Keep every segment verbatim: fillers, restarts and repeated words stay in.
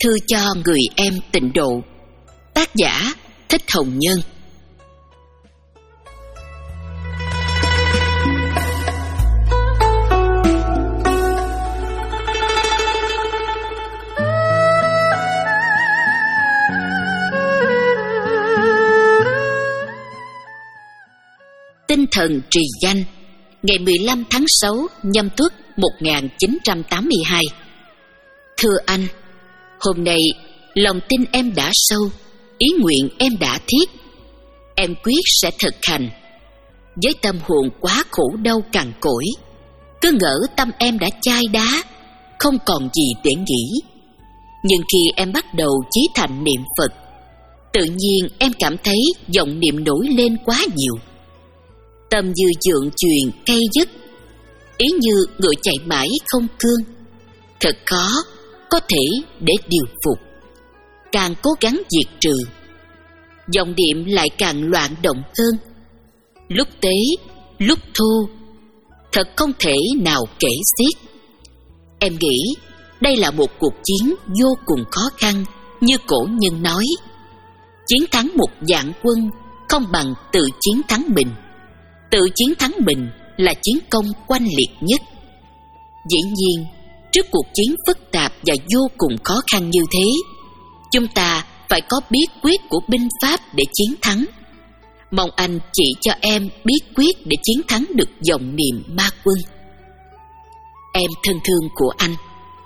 Thư cho người em tịnh độ. Tác giả Thích Hồng Nhân. Tinh thần trì danh, ngày mười lăm tháng sáu Nhâm Tuất một nghìn chín trăm tám mươi hai. Thưa anh, hôm nay lòng tin em đã sâu, ý nguyện em đã thiết. Em quyết sẽ thực hành. Với tâm hồn quá khổ đau cằn cỗi, cứ ngỡ tâm em đã chai đá, không còn gì để nghĩ. Nhưng khi em bắt đầu chí thành niệm Phật, tự nhiên em cảm thấy vọng niệm nổi lên quá nhiều. Tâm như dượng chuyền cây dứt, ý như ngựa chạy mãi không cương. Thật khó có thể để điều phục. Càng cố gắng diệt trừ, vọng niệm lại càng loạn động hơn. Lúc tế, lúc thu, thật không thể nào kể xiết. Em nghĩ đây là một cuộc chiến vô cùng khó khăn. Như cổ nhân nói, chiến thắng một vạn quân không bằng tự chiến thắng mình. Tự chiến thắng mình là chiến công oanh liệt nhất. Dĩ nhiên, trước cuộc chiến phức tạp và vô cùng khó khăn như thế, chúng ta phải có bí quyết của binh pháp để chiến thắng. Mong anh chỉ cho em bí quyết để chiến thắng được vọng niệm ma quân. Em thân thương của anh.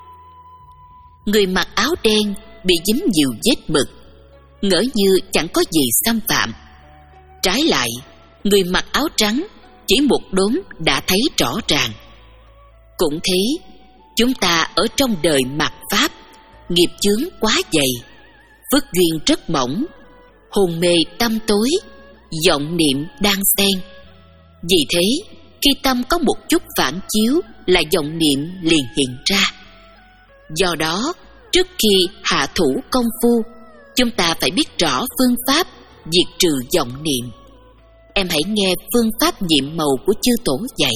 Người mặc áo đen bị dính nhiều vết mực, ngỡ như chẳng có gì xâm phạm. Trái lại, người mặc áo trắng chỉ một đốm đã thấy rõ ràng. Cũng thế, chúng ta ở trong đời mạt pháp, nghiệp chướng quá dày, phước duyên rất mỏng, hồn mê tâm tối, vọng niệm đang xen. Vì thế, khi tâm có một chút phản chiếu là vọng niệm liền hiện ra. Do đó, trước khi hạ thủ công phu, chúng ta phải biết rõ phương pháp diệt trừ vọng niệm. Em hãy nghe phương pháp nhiệm màu của chư tổ dạy.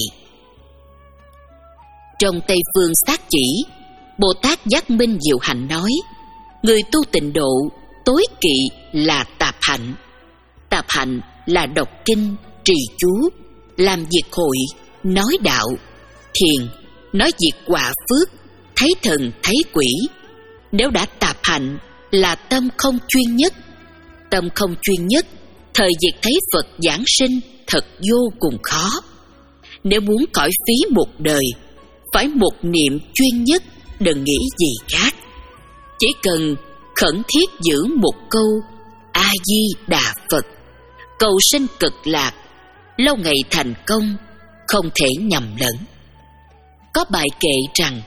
Trong Tây Phương Sát Chỉ, Bồ Tát Giác Minh Diệu Hạnh nói, người tu tịnh độ tối kỵ là tạp hạnh. Tạp hạnh là đọc kinh, trì chú, làm việc hội, nói đạo, thiền, nói việc quả phước, thấy thần thấy quỷ. Nếu đã tạp hạnh là tâm không chuyên nhất. Tâm không chuyên nhất, thời việc thấy Phật giảng sinh thật vô cùng khó. Nếu muốn cõi phí một đời, phải một niệm chuyên nhất, đừng nghĩ gì khác. Chỉ cần khẩn thiết giữ một câu A-di-đà Phật, cầu sinh cực lạc, lâu ngày thành công, không thể nhầm lẫn. Có bài kệ rằng,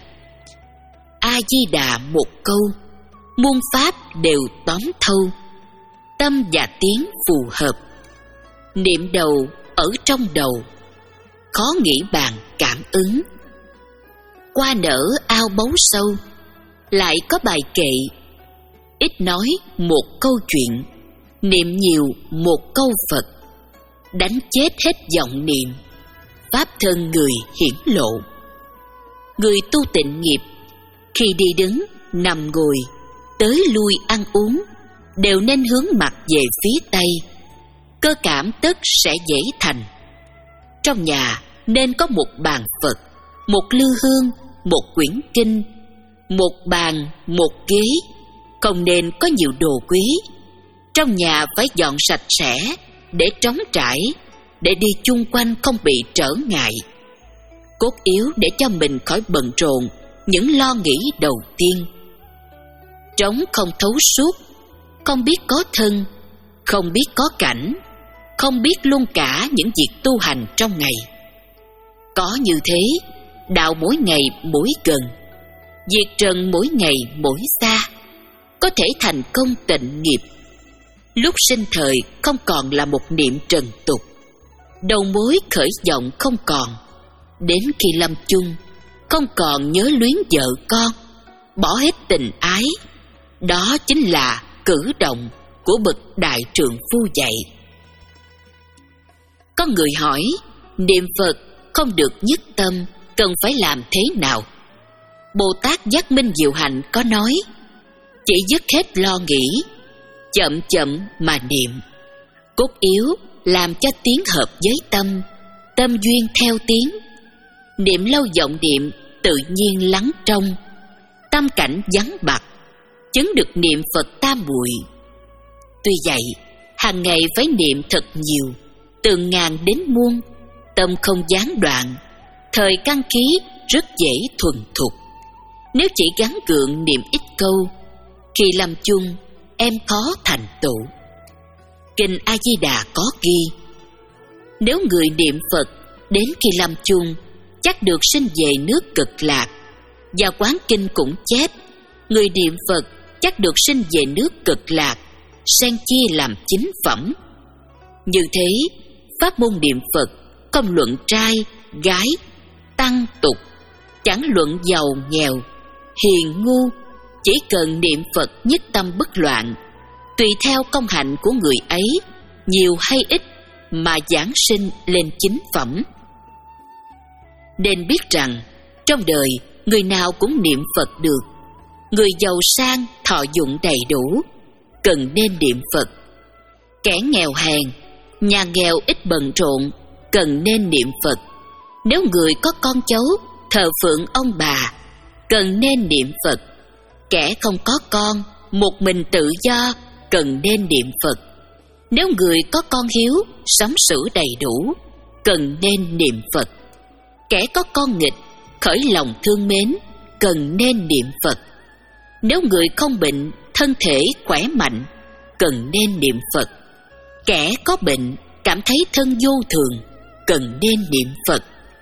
A-di-đà một câu, muôn pháp đều tóm thâu, tâm và tiếng phù hợp. Niệm đầu ở trong đầu, khó nghĩ bàn cảm ứng. Qua nở ao báu sâu, lại có bài kệ, ít nói một câu chuyện, niệm nhiều một câu Phật. Đánh chết hết vọng niệm, pháp thân người hiển lộ. Người tu tịnh nghiệp, khi đi đứng, nằm ngồi, tới lui ăn uống, đều nên hướng mặt về phía Tây. Cơ cảm tất sẽ dễ thành. Trong nhà nên có một bàn Phật, một lư hương, một quyển kinh, một bàn, một ghế. Không nên có nhiều đồ quý. Trong nhà phải dọn sạch sẽ, để trống trải, để đi chung quanh không bị trở ngại. Cốt yếu để cho mình khỏi bận rộn những lo nghĩ đầu tiên. Trống không thấu suốt, không biết có thân, không biết có cảnh, không biết luôn cả những việc tu hành trong ngày. Có như thế, đạo mỗi ngày mỗi gần, việc trần mỗi ngày mỗi xa, có thể thành công tịnh nghiệp. Lúc sinh thời không còn là một niệm trần tục, đầu mối khởi vọng không còn. Đến khi lâm chung, không còn nhớ luyến vợ con, bỏ hết tình ái. Đó chính là cử động của bậc đại trượng phu dạy. Có người hỏi, niệm Phật không được nhất tâm, cần phải làm thế nào? Bồ Tát Giác Minh Diệu Hạnh có nói, chỉ dứt hết lo nghĩ, chậm chậm mà niệm. Cốt yếu làm cho tiếng hợp với tâm, tâm duyên theo tiếng. Niệm lâu vọng niệm tự nhiên lắng trong, tâm cảnh vắng bặt, chứng được niệm Phật tam muội. Tuy vậy, hàng ngày phải niệm thật nhiều, từ ngàn đến muôn, tâm không gián đoạn, thời căn khí rất dễ thuần thục. Nếu chỉ gắng gượng niệm ít câu, khi lâm chung em khó thành tựu. Kinh A Di Đà có ghi: nếu người niệm Phật đến khi lâm chung chắc được sinh về nước Cực Lạc. Và Quán Kinh cũng chép: người niệm Phật chắc được sinh về nước Cực Lạc, xen chia làm chín phẩm. Như thế, pháp môn niệm Phật không luận trai, gái, tăng, tục, chẳng luận giàu, nghèo, hiền, ngu, chỉ cần niệm Phật nhất tâm bất loạn, tùy theo công hạnh của người ấy, nhiều hay ít, mà giảng sinh lên chín phẩm. Nên biết rằng, trong đời, người nào cũng niệm Phật được. Người giàu sang, thọ dụng đầy đủ, cần nên niệm Phật. Kẻ nghèo hèn, nhà nghèo ít bận rộn, cần nên niệm Phật. Nếu người có con cháu, thờ phượng ông bà, cần nên niệm Phật. Kẻ không có con, một mình tự do, cần nên niệm Phật. Nếu người có con hiếu, sống xử đầy đủ, cần nên niệm Phật. Kẻ có con nghịch, khởi lòng thương mến, cần nên niệm Phật. Nếu người không bệnh, thân thể khỏe mạnh, cần nên niệm Phật. Kẻ có bệnh, cảm thấy thân vô thường, cần nên niệm Phật.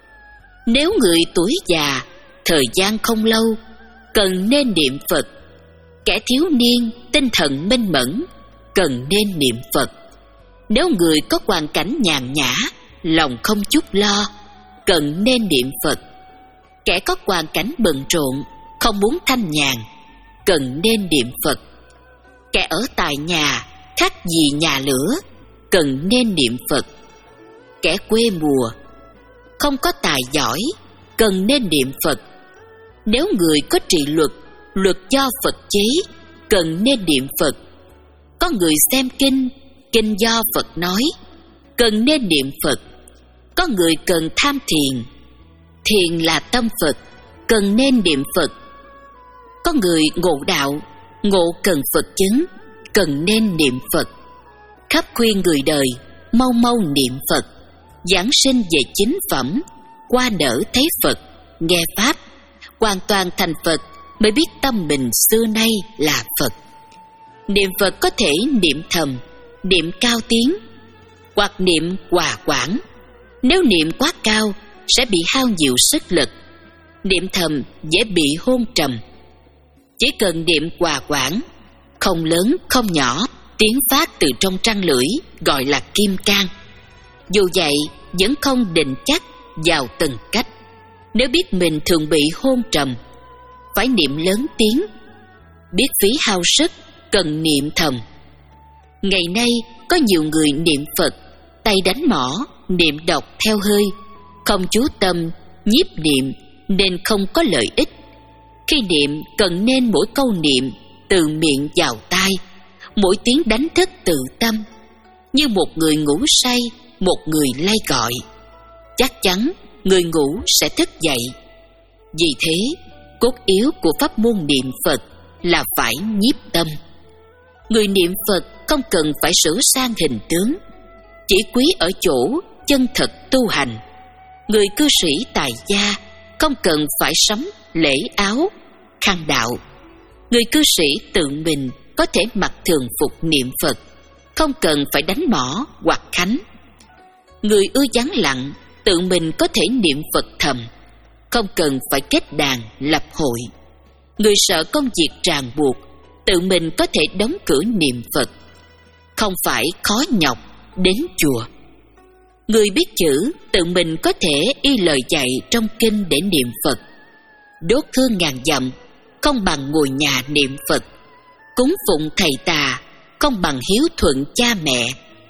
Nếu người tuổi già, thời gian không lâu, cần nên niệm Phật. Kẻ thiếu niên, tinh thần minh mẫn, cần nên niệm Phật. Nếu người có hoàn cảnh nhàn nhã, lòng không chút lo, cần nên niệm Phật. Kẻ có hoàn cảnh bận rộn, không muốn thanh nhàn, cần nên niệm Phật. Kẻ ở tại nhà, khác gì nhà lửa, cần nên niệm Phật. Kẻ quê mùa, không có tài giỏi, cần nên niệm Phật. Nếu người có trị luật, luật do Phật chế, cần nên niệm Phật. Có người xem kinh, kinh do Phật nói, cần nên niệm Phật. Có người cần tham thiền, thiền là tâm Phật, cần nên niệm Phật. Có người ngộ đạo, ngộ cần Phật chứng, cần nên niệm Phật. Khắp khuyên người đời, mau mau niệm Phật, giảng sinh về chính phẩm, qua nở thấy Phật, nghe Pháp, hoàn toàn thành Phật, mới biết tâm mình xưa nay là Phật. Niệm Phật có thể niệm thầm, niệm cao tiếng, hoặc niệm hòa quảng. Nếu niệm quá cao, sẽ bị hao nhiều sức lực. Niệm thầm dễ bị hôn trầm. Chỉ cần niệm hòa quảng, không lớn không nhỏ, tiếng phát từ trong trăng lưỡi, gọi là kim cang. Dù vậy, vẫn không định chắc vào từng cách. Nếu biết mình thường bị hôn trầm, phải niệm lớn tiếng. Biết phí hao sức, cần niệm thầm. Ngày nay, có nhiều người niệm Phật, tay đánh mõ, niệm đọc theo hơi, không chú tâm, nhiếp niệm, nên không có lợi ích. Khi niệm, cần nên mỗi câu niệm từ miệng vào tai, mỗi tiếng đánh thức tự tâm, như một người ngủ say, một người lay gọi. Chắc chắn người ngủ sẽ thức dậy. Vì thế, cốt yếu của pháp môn niệm Phật là phải nhiếp tâm. Người niệm Phật không cần phải sửa sang hình tướng, chỉ quý ở chỗ chân thật tu hành. Người cư sĩ tài gia không cần phải sắm lễ áo, khăn đạo. Người cư sĩ tự mình có thể mặc thường phục niệm Phật, không cần phải đánh mõ hoặc khánh. Người ưa vắng lặng, tự mình có thể niệm Phật thầm, không cần phải kết đàn lập hội. Người sợ công việc ràng buộc, tự mình có thể đóng cửa niệm Phật, không phải khó nhọc đến chùa. Người biết chữ, tự mình có thể y lời dạy trong kinh để niệm Phật. Đốt hương ngàn dặm, không bằng ngồi nhà niệm Phật. Cúng phụng thầy tà, không bằng hiếu thuận cha mẹ.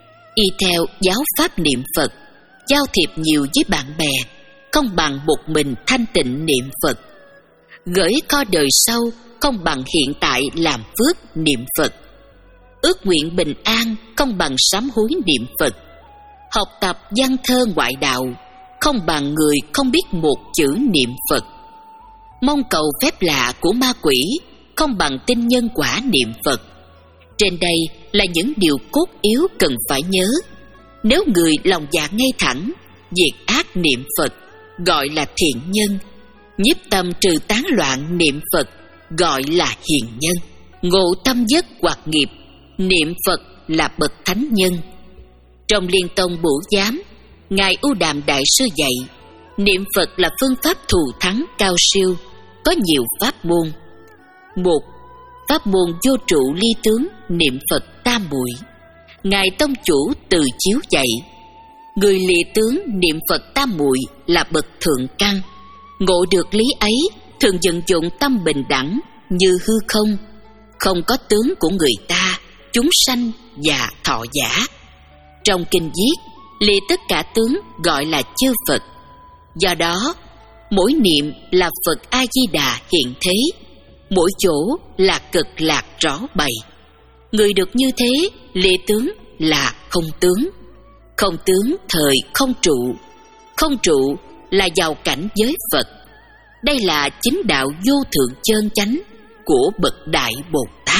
Y theo giáo pháp niệm Phật, giao thiệp nhiều với bạn bè, không bằng một mình thanh tịnh niệm Phật. Gửi kho đời sau, không bằng hiện tại làm phước niệm Phật. Ước nguyện bình an không bằng sám hối niệm Phật. Học tập văn thơ ngoại đạo không bằng người không biết một chữ niệm Phật. Mong cầu phép lạ của ma quỷ không bằng tin nhân quả niệm Phật. Trên đây là những điều cốt yếu cần phải nhớ. Nếu người lòng dạ ngay thẳng, diệt ác niệm Phật gọi là thiện nhân. Nhiếp tâm trừ tán loạn niệm Phật gọi là hiền nhân. Ngộ tâm giấc hoặc nghiệp niệm Phật là bậc thánh nhân. Trong Liên Tông Bửu Giám, Ngài U Đàm Đại Sư dạy niệm Phật là phương pháp thù thắng cao siêu, có nhiều pháp môn. Một, pháp môn vô trụ ly tướng niệm Phật tam muội. Ngài Tông Chủ Từ Chiếu dạy người lìa tướng niệm Phật tam muội là bậc thượng căn. Ngộ được lý ấy thường vận dụng tâm bình đẳng như hư không, không có tướng của người ta, chúng sanh và thọ giả. Trong kinh viết lìa tất cả tướng gọi là chư Phật. Do đó mỗi niệm là Phật A Di Đà hiện thế, mỗi chỗ là cực lạc rõ bày. Người được như thế lìa tướng là không tướng. Không tướng thời không trụ. Không trụ là vào cảnh giới Phật. Đây là chính đạo vô thượng chân chánh của bậc Đại Bồ Tát.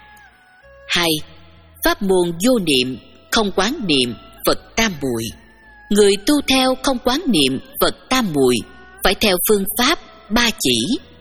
Hai, pháp môn vô niệm không quán niệm Phật tam muội. Người tu theo không quán niệm Phật tam muội phải theo phương pháp ba chỉ.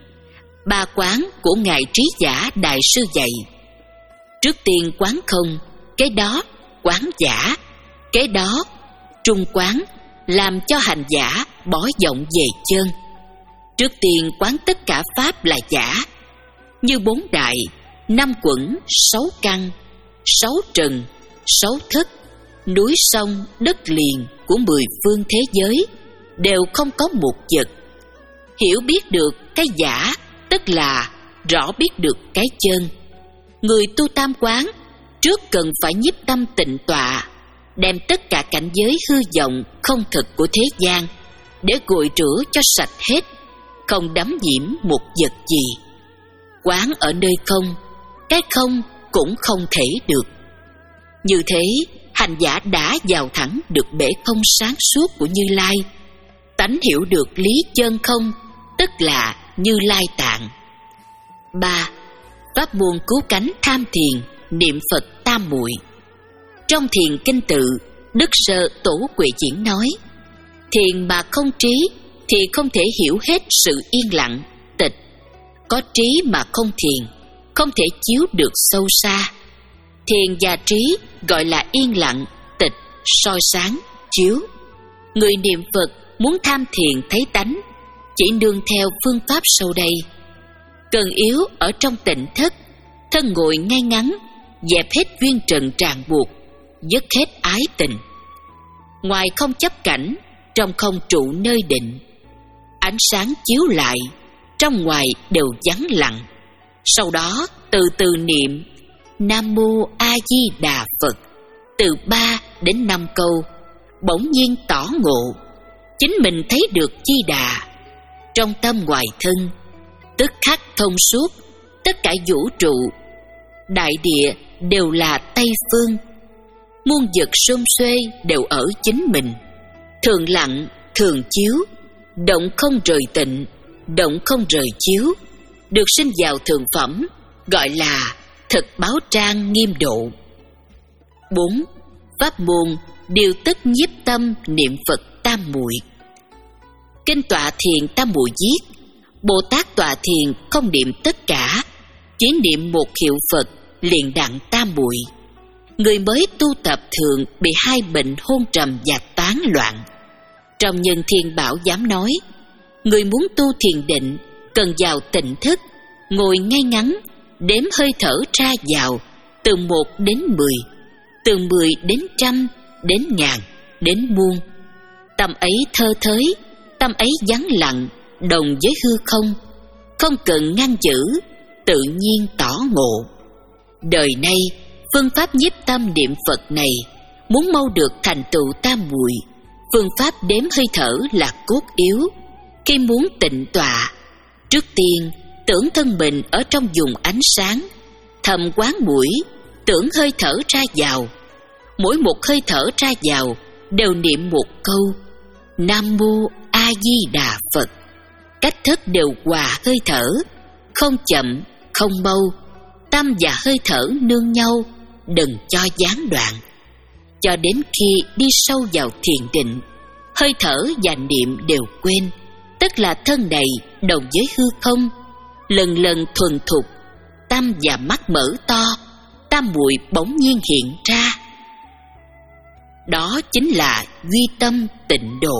Ba quán của Ngài Trí Giả Đại Sư dạy: trước tiên quán không, kế đó quán giả, kế đó trung quán, làm cho hành giả bỏ vọng về chân. Trước tiên quán tất cả pháp là giả, như bốn đại, năm quẩn, sáu căn, sáu trần, sáu thức, núi sông, đất liền của mười phương thế giới đều không có một vật. Hiểu biết được cái giả tức là rõ biết được cái chân. Người tu tam quán trước cần phải nhiếp tâm tịnh tọa, đem tất cả cảnh giới hư vọng không thực của thế gian để gội rửa cho sạch hết, không đắm nhiễm một vật gì. Quán ở nơi không, cái không cũng không thể được. Như thế hành giả đã vào thẳng được bể không sáng suốt của Như Lai, tánh hiểu được lý chân không, tức là Như Lai Tạng. Ba, pháp môn cứu cánh tham thiền niệm Phật tam muội. Trong thiền kinh tự, Đức Sơ Tổ Huệ Diễn nói: thiền mà không trí thì không thể hiểu hết sự yên lặng, tịch. Có trí mà không thiền, không thể chiếu được sâu xa. Thiền và trí gọi là yên lặng, tịch, soi sáng, chiếu. Người niệm Phật muốn tham thiền thấy tánh, chỉ nương theo phương pháp sau đây. Cần yếu ở trong tịnh thất, thân ngồi ngay ngắn, dẹp hết duyên trần ràng buộc, dứt hết ái tình. Ngoài không chấp cảnh, trong không trụ nơi định. Ánh sáng chiếu lại, trong ngoài đều vắng lặng. Sau đó từ từ niệm Nam Mô A Di Đà Phật từ ba đến năm câu, bỗng nhiên tỏ ngộ, chính mình thấy được Di Đà trong tâm ngoài thân, tức khắc thông suốt. Tất cả vũ trụ, đại địa đều là Tây Phương, muôn vật xôn xuê đều ở chính mình. Thường lặng, thường chiếu, động không rời tịnh, động không rời chiếu, được sinh vào thượng phẩm, gọi là thực báo trang nghiêm độ. Bốn, pháp môn điều tức nhiếp tâm niệm Phật tam muội. Kinh tọa thiền tam muội viết: Bồ Tát tọa thiền không niệm tất cả, chỉ niệm một hiệu Phật liền đặng tam muội. Người mới tu tập thường bị hai bệnh hôn trầm và tán loạn. Trong Nhân Thiên Bảo dám nói: người muốn tu thiền định cần vào tịnh thức, ngồi ngay ngắn, đếm hơi thở ra vào từ một đến mười, từ mười đến trăm, đến ngàn, đến muôn. Tâm ấy thơ thới, tâm ấy vắng lặng, đồng với hư không, không cần ngăn giữ, tự nhiên tỏ ngộ. Đời nay phương pháp nhiếp tâm niệm Phật này muốn mau được thành tựu tam muội, phương pháp đếm hơi thở là cốt yếu. Khi muốn tịnh tọa, trước tiên tưởng thân mình ở trong vùng ánh sáng, thầm quán mũi, tưởng hơi thở ra vào. Mỗi một hơi thở ra vào đều niệm một câu Nam Mô A Di Đà Phật. Cách thức đều hòa hơi thở, không chậm, không mau. Tâm và hơi thở nương nhau, đừng cho gián đoạn. Cho đến khi đi sâu vào thiền định, hơi thở và niệm đều quên, tức là thân này đồng với hư không. Lần lần thuần thục, tâm và mắt mở to, tam muội bỗng nhiên hiện ra. Đó chính là duy tâm tịnh độ.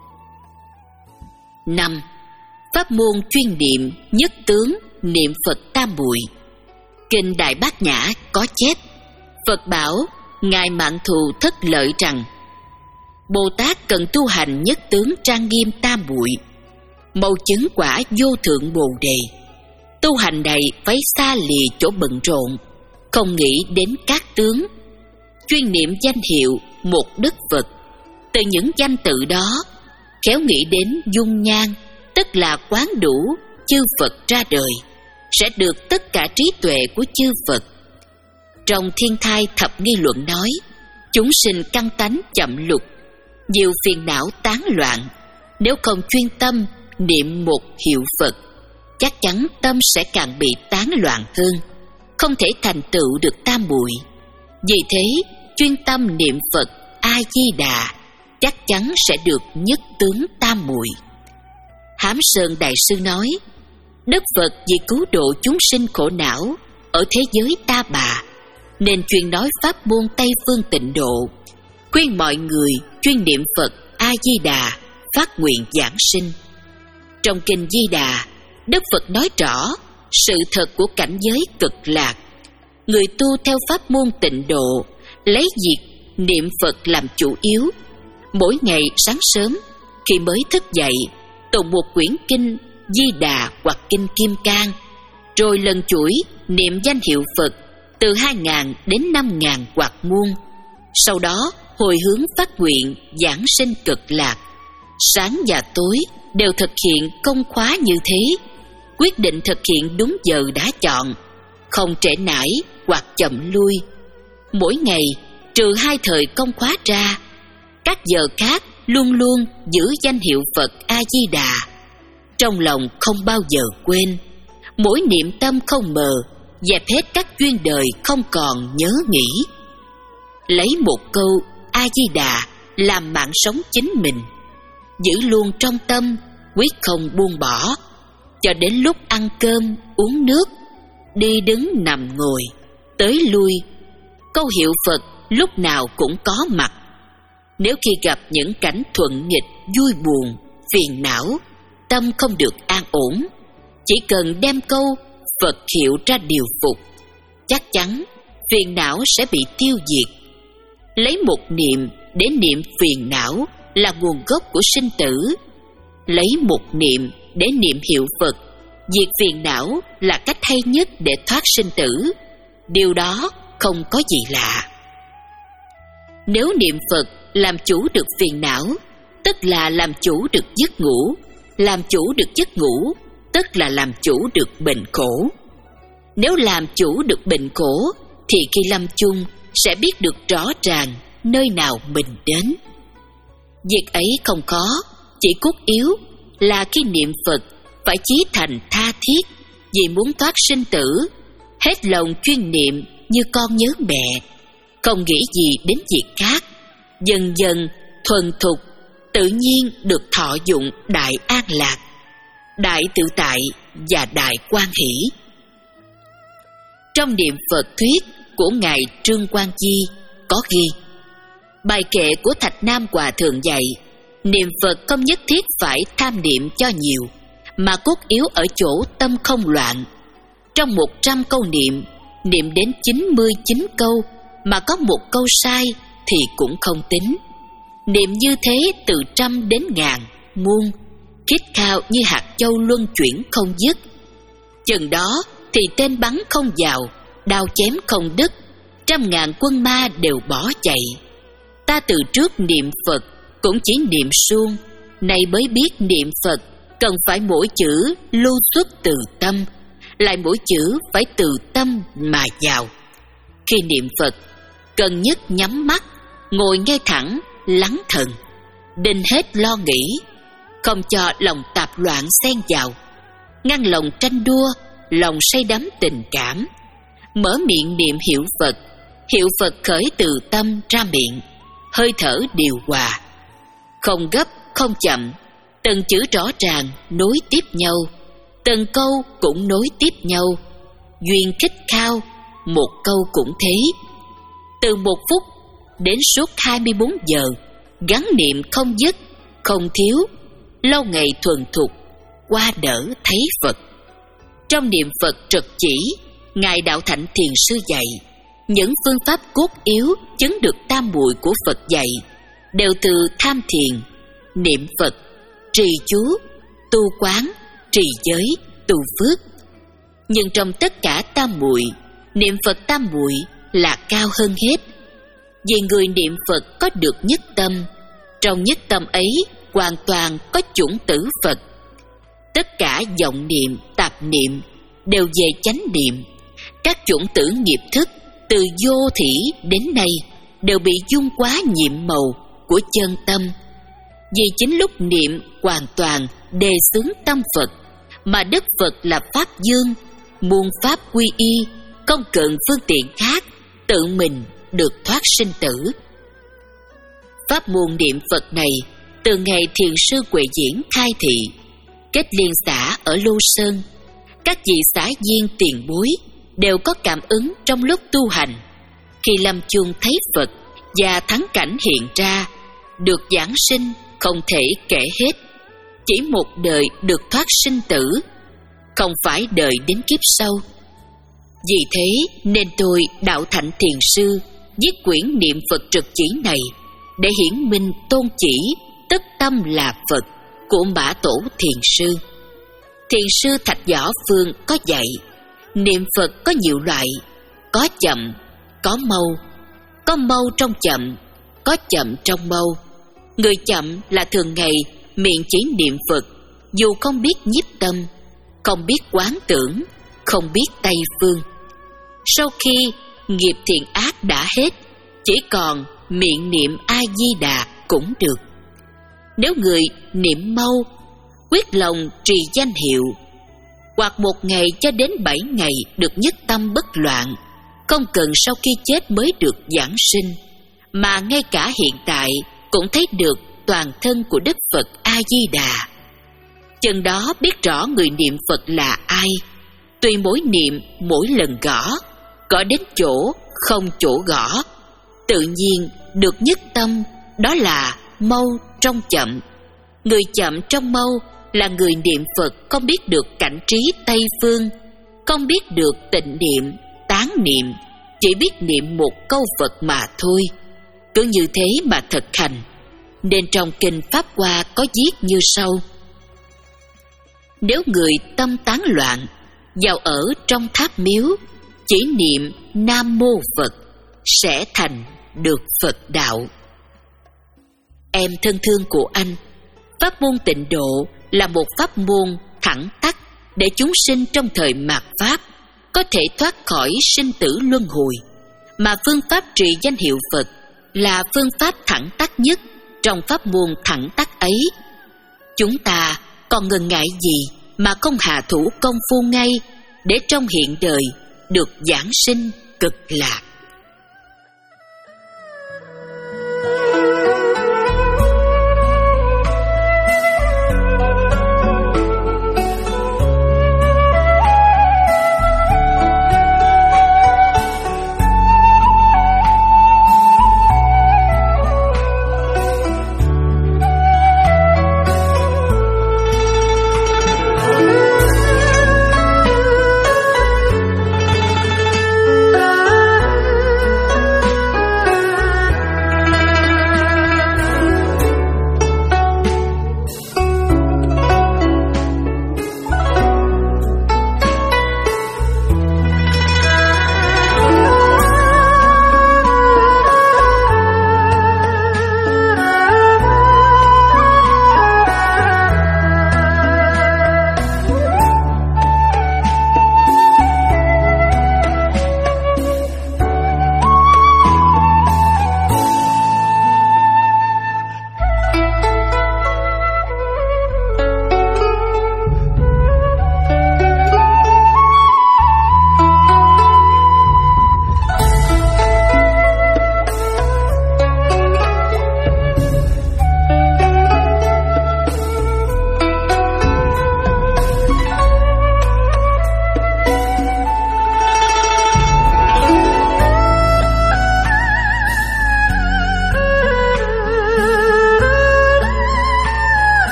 Năm. Pháp môn chuyên niệm nhất tướng niệm Phật tam muội. Kinh Đại Bát Nhã có chép, Phật bảo Ngài Mạn Thù Thất Lợi rằng, Bồ Tát cần tu hành nhất tướng trang nghiêm tam muội, mau chứng quả vô thượng Bồ Đề. Tu hành này phải xa lìa chỗ bận rộn, không nghĩ đến các tướng, chuyên niệm danh hiệu một đức Phật. Từ những danh tự đó, khéo nghĩ đến dung nhan, tức là quán đủ chư Phật ra đời, sẽ được tất cả trí tuệ của chư Phật. Trong Thiên Thai Thập Nghi Luận nói, chúng sinh căn tánh chậm lục, nhiều phiền não tán loạn. Nếu không chuyên tâm niệm một hiệu Phật, chắc chắn tâm sẽ càng bị tán loạn hơn, không thể thành tựu được tam muội. Vì thế, chuyên tâm niệm Phật A Di Đà chắc chắn sẽ được nhất tướng tam muội. Hám Sơn Đại Sư nói, Đức Phật vì cứu độ chúng sinh khổ não ở thế giới ta bà, nên chuyên nói pháp môn Tây Phương Tịnh Độ, khuyên mọi người chuyên niệm Phật A Di Đà, phát nguyện giảng sinh. Trong kinh Di Đà, Đức Phật nói rõ sự thật của cảnh giới cực lạc. Người tu theo pháp môn Tịnh Độ lấy việc niệm Phật làm chủ yếu. Mỗi ngày sáng sớm khi mới thức dậy, tụng một quyển kinh Di Đà hoặc kinh Kim Cang, rồi lần chuỗi niệm danh hiệu Phật từ hai ngàn đến năm ngàn hoặc muôn. Sau đó hồi hướng phát nguyện giảng sinh cực lạc. Sáng và tối đều thực hiện công khóa như thế, quyết định thực hiện đúng giờ đã chọn, không trễ nải hoặc chậm lui. Mỗi ngày trừ hai thời công khóa ra, các giờ khác luôn luôn giữ danh hiệu Phật A Di Đà, trong lòng không bao giờ quên. Mỗi niệm tâm không mờ, dẹp hết các duyên đời không còn nhớ nghĩ. Lấy một câu A Di Đà làm mạng sống chính mình, giữ luôn trong tâm, quyết không buông bỏ, cho đến lúc ăn cơm, uống nước, đi đứng nằm ngồi, tới lui, câu hiệu Phật lúc nào cũng có mặt. Nếu khi gặp những cảnh thuận nghịch, vui buồn, phiền não, tâm không được an ổn, chỉ cần đem câu Phật hiệu ra điều phục, chắc chắn phiền não sẽ bị tiêu diệt. Lấy một niệm để niệm phiền não là nguồn gốc của sinh tử. Lấy một niệm để niệm hiệu Phật, diệt phiền não là cách hay nhất để thoát sinh tử. Điều đó không có gì lạ. Nếu niệm Phật làm chủ được phiền não, tức là làm chủ được giấc ngủ. Làm chủ được giấc ngủ, tức là làm chủ được bệnh khổ. Nếu làm chủ được bệnh khổ, thì khi lâm chung sẽ biết được rõ ràng nơi nào mình đến. Việc ấy không khó, chỉ cốt yếu là khi niệm Phật phải chí thành tha thiết, vì muốn thoát sinh tử, hết lòng chuyên niệm như con nhớ mẹ, không nghĩ gì đến việc khác. Dần dần thuần thục, tự nhiên được thọ dụng đại an lạc, đại tự tại và đại quan hỷ. Trong niệm Phật thuyết của Ngài Trương Quang Di có ghi, bài kệ của Thạch Nam Hòa Thượng dạy, niệm Phật không nhất thiết phải tham niệm cho nhiều, mà cốt yếu ở chỗ tâm không loạn. Trong một trăm câu niệm, niệm đến chín mươi chín câu mà có một câu sai thì cũng không tính. Niệm như thế từ trăm đến ngàn, muôn, khít khao như hạt châu luân chuyển không dứt. Chừng đó thì tên bắn không vào, đao chém không đứt, trăm ngàn quân ma đều bỏ chạy. Ta từ trước niệm Phật cũng chỉ niệm suông, nay mới biết niệm Phật cần phải mỗi chữ lưu xuất từ tâm, lại mỗi chữ phải từ tâm mà vào. Khi niệm Phật, cần nhất nhắm mắt, ngồi ngay thẳng, lắng thần, đinh hết lo nghĩ, không cho lòng tạp loạn xen vào, ngăn lòng tranh đua, lòng say đắm tình cảm. Mở miệng niệm hiệu Phật, hiệu Phật khởi từ tâm ra miệng, hơi thở điều hòa, không gấp không chậm, từng chữ rõ ràng nối tiếp nhau, từng câu cũng nối tiếp nhau. Duyên khích khao, một câu cũng thế. Từ một phút đến suốt hai mươi bốn giờ, gắn niệm không dứt, không thiếu, lâu ngày thuần thục, qua đỡ thấy Phật. Trong niệm Phật trực chỉ, Ngài Đạo Thạnh Thiền Sư dạy, những phương pháp cốt yếu chứng được tam muội của Phật dạy đều từ tham thiền, niệm Phật, trì chú, tu quán, trì giới, tu phước. Nhưng trong tất cả tam muội, niệm Phật tam muội là cao hơn hết. Vì người niệm Phật có được nhất tâm, trong nhất tâm ấy hoàn toàn có chủng tử Phật. Tất cả vọng niệm, tạp niệm đều về chánh niệm. Các chủng tử nghiệp thức từ vô thỉ đến nay đều bị dung quá nhiệm màu của chân tâm. Vì chính lúc niệm hoàn toàn đề xướng tâm Phật, mà Đức Phật là Pháp Dương, muôn pháp quy y, không cần phương tiện khác, tự mình được thoát sinh tử. Pháp môn niệm Phật này từ ngày Thiền Sư Huệ Diễn khai thị, kết liên xã ở Lô Sơn, các vị xã viên tiền bối đều có cảm ứng trong lúc tu hành. Khi lâm chung thấy Phật và thắng cảnh hiện ra, được giảng sinh không thể kể hết. Chỉ một đời được thoát sinh tử, không phải đời đến kiếp sau. Vì thế nên tôi Đạo Thạnh Thiền Sư viết quyển niệm Phật trực chỉ này để hiển minh tôn chỉ tất tâm là Phật của Mã Tổ Thiền Sư. Thiền sư Thạch Võ Phương có dạy, niệm Phật có nhiều loại, có chậm, có mau, có mau trong chậm, có chậm trong mau. Người chậm là thường ngày miệng chỉ niệm Phật, dù không biết nhiếp tâm, không biết quán tưởng, không biết tây phương. Sau khi nghiệp thiện ác đã hết, chỉ còn miệng niệm A Di Đà cũng được. Nếu người niệm mau, quyết lòng trì danh hiệu, hoặc một ngày cho đến bảy ngày được nhất tâm bất loạn, không cần sau khi chết mới được giảng sinh, mà ngay cả hiện tại cũng thấy được toàn thân của Đức Phật A Di Đà. Chừng đó biết rõ người niệm Phật là ai. Tùy mỗi niệm mỗi lần gõ, gõ đến chỗ không chỗ gõ, tự nhiên được nhất tâm, đó là mau trong chậm. Người chậm trong mau là người niệm Phật không biết được cảnh trí Tây Phương, không biết được tịnh niệm, tán niệm, chỉ biết niệm một câu Phật mà thôi. Cứ như thế mà thực hành. Nên trong kinh Pháp Hoa có viết như sau: nếu người tâm tán loạn, vào ở trong tháp miếu, chỉ niệm Nam Mô Phật, sẽ thành được Phật đạo. Em thân thương của anh, pháp môn tịnh độ là một pháp môn thẳng tắc để chúng sinh trong thời mạt Pháp có thể thoát khỏi sinh tử luân hồi, mà phương pháp trì danh hiệu Phật là phương pháp thẳng tắc nhất trong pháp môn thẳng tắc ấy. Chúng ta còn ngần ngại gì mà không hạ thủ công phu ngay để trong hiện đời được giảng sinh cực lạc.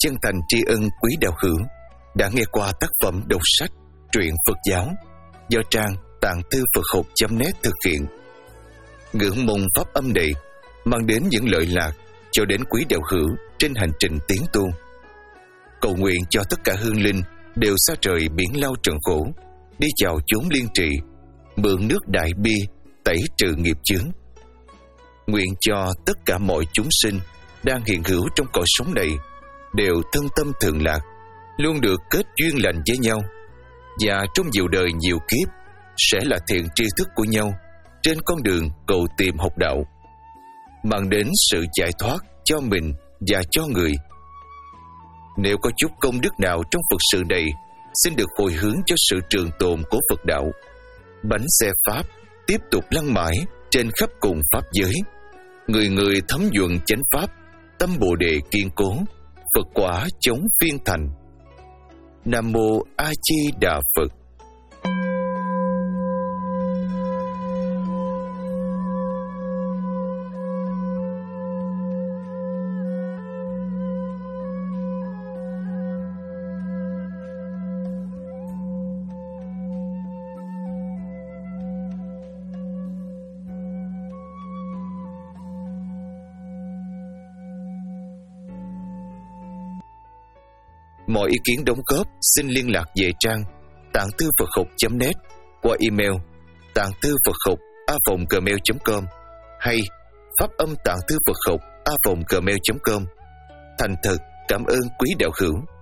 chân thành tri ân quý đạo hữu đã nghe qua tác phẩm đọc sách truyện Phật giáo do trang tạng thư Phật học chấm net thực hiện. Ngưỡng mong pháp âm này mang đến những lợi lạc cho đến quý đạo hữu trên hành trình tiến tu. Cầu nguyện cho tất cả hương linh đều xa trời biển lao trần khổ, đi vào chốn liên trị, mượn nước đại bi tẩy trừ nghiệp chướng. Nguyện cho tất cả mọi chúng sinh đang hiện hữu trong cõi sống này đều thân tâm thường lạc, luôn được kết duyên lành với nhau, và trong nhiều đời nhiều kiếp sẽ là thiện tri thức của nhau trên con đường cầu tìm học đạo, mang đến sự giải thoát cho mình và cho người. Nếu có chút công đức nào trong Phật sự này, xin được hồi hướng cho sự trường tồn của Phật đạo. Bánh xe Pháp tiếp tục lăn mãi trên khắp cùng Pháp giới, người người thấm nhuận chánh Pháp, tâm Bồ Đề kiên cố, Phật quả chống phiên thành. Nam Mô A Di Đà Phật. Mọi ý kiến đóng góp xin liên lạc về trang tạng thư Phật học chấm net qua email tạng thư Phật học a vòng gmail chấm com hay pháp âm tạng thư Phật học a vòng gmail chấm com. Thành thật cảm ơn quý đạo hữu.